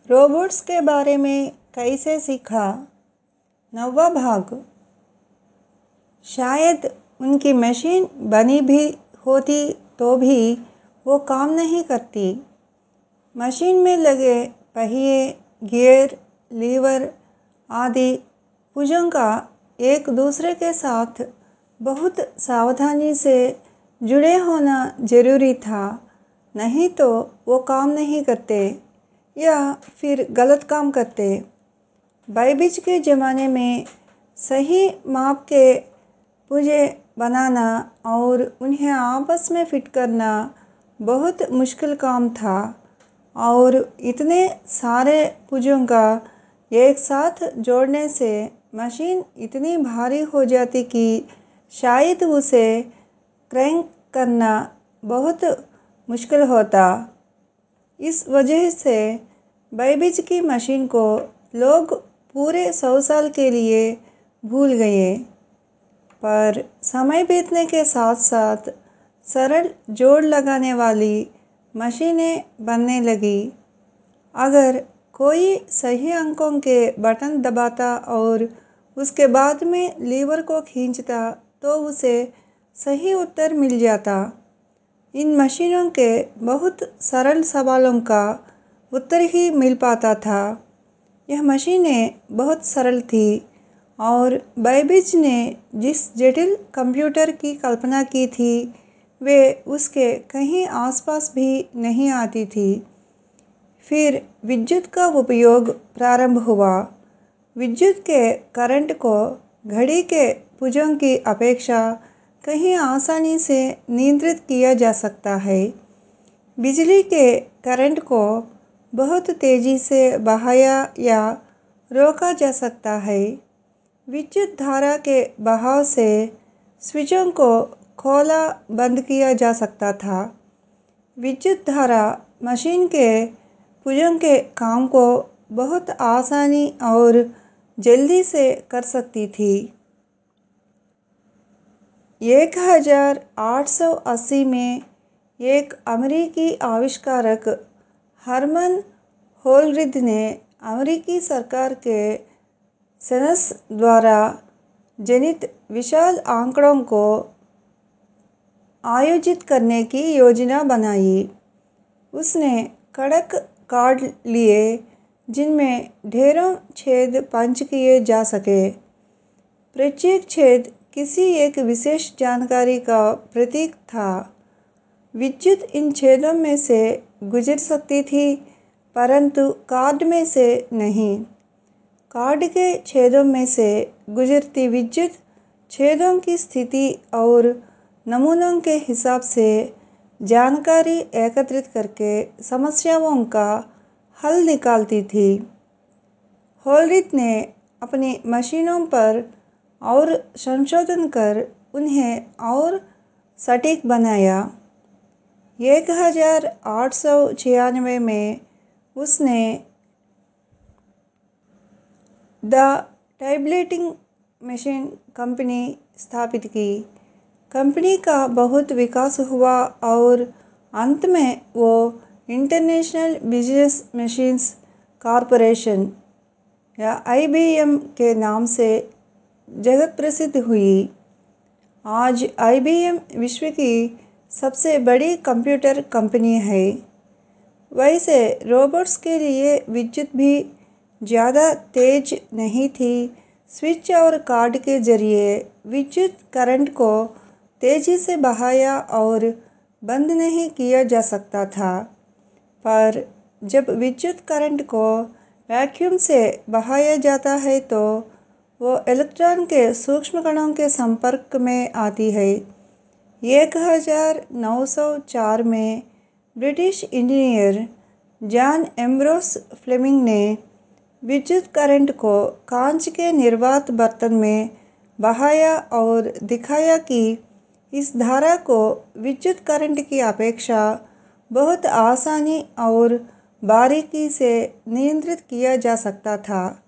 Robots के बारे में कैसे सीखा। 9वां भाग। शायद उनकी मशीन बनी भी होती तो भी वो काम नहीं करती। मशीन में लगे पहिए, गियर, लीवर आदि पुर्जों का एक दूसरे के साथ बहुत सावधानी से जुड़े होना जरूरी था, नहीं तो वो काम नहीं करते या फिर गलत काम करते। बाइबिज के ज़माने में सही माप के पुर्जे बनाना और उन्हें आपस में फिट करना बहुत मुश्किल काम था और इतने सारे पुर्जों का एक साथ जोड़ने से मशीन इतनी भारी हो जाती कि शायद उसे क्रैंक करना बहुत मुश्किल होता। इस वजह से बाइबिज की मशीन को लोग पूरे 100 साल के लिए भूल गए। पर समय बीतने के साथ साथ सरल जोड़ लगाने वाली मशीनें बनने लगी। अगर कोई सही अंकों के बटन दबाता और उसके बाद में लीवर को खींचता तो उसे सही उत्तर मिल जाता। इन मशीनों के बहुत सरल सवालों का उत्तर ही मिल पाता था। यह मशीनें बहुत सरल थी और बाइबिज ने जिस जटिल कंप्यूटर की कल्पना की थी वे उसके कहीं आसपास भी नहीं आती थी। फिर विद्युत का उपयोग प्रारंभ हुआ। विद्युत के करंट को घड़ी के पुर्जों की अपेक्षा कहीं आसानी से नियंत्रित किया जा सकता है। बिजली के करंट को बहुत तेजी से बहाया या रोका जा सकता है। विद्युत धारा के बहाव से स्विचों को खोला बंद किया जा सकता था। विद्युत धारा मशीन के पुर्जों के काम को बहुत आसानी और जल्दी से कर सकती थी। 1880 में एक अमेरिकी आविष्कारक हरमन होलरिथ ने अमेरिकी सरकार के सेंसस द्वारा जनित विशाल आंकड़ों को आयोजित करने की योजना बनाई। उसने कड़क कार्ड लिए जिनमें ढेरों छेद पंच किए जा सके। प्रत्येक छेद किसी एक विशेष जानकारी का प्रतीक था। विद्युत इन छेदों में से गुजर सकती थी परंतु कार्ड में से नहीं। कार्ड के छेदों में से गुजरती विद्युत छेदों की स्थिति और नमूनों के हिसाब से जानकारी एकत्रित करके समस्याओं का हल निकालती थी। होलरिथ ने अपनी मशीनों पर और संशोधन कर उन्हें और सटीक बनाया। 1896 में उसने द टाइपराइटिंग मशीन कंपनी स्थापित की। कंपनी का बहुत विकास हुआ और अंत में वो इंटरनेशनल बिजनेस मशीन्स कॉर्पोरेशन या IBM के नाम से जगत प्रसिद्ध हुई। आज IBM विश्व की सबसे बड़ी कंप्यूटर कंपनी है। वैसे रोबोट्स के लिए विद्युत भी ज़्यादा तेज नहीं थी। स्विच और कार्ड के जरिए विद्युत करंट को तेजी से बहाया और बंद नहीं किया जा सकता था। पर जब विद्युत करंट को वैक्यूम से बहाया जाता है तो वो इलेक्ट्रॉन के सूक्ष्म कणों के संपर्क में आती है। 1904 में British engineer John Ambrose Fleming ने विद्युत करंट को कांच के निर्वात बर्तन में बहाया और दिखाया कि इस धारा को विद्युत करंट की अपेक्षा बहुत आसानी और बारीकी से नियंत्रित किया जा सकता था।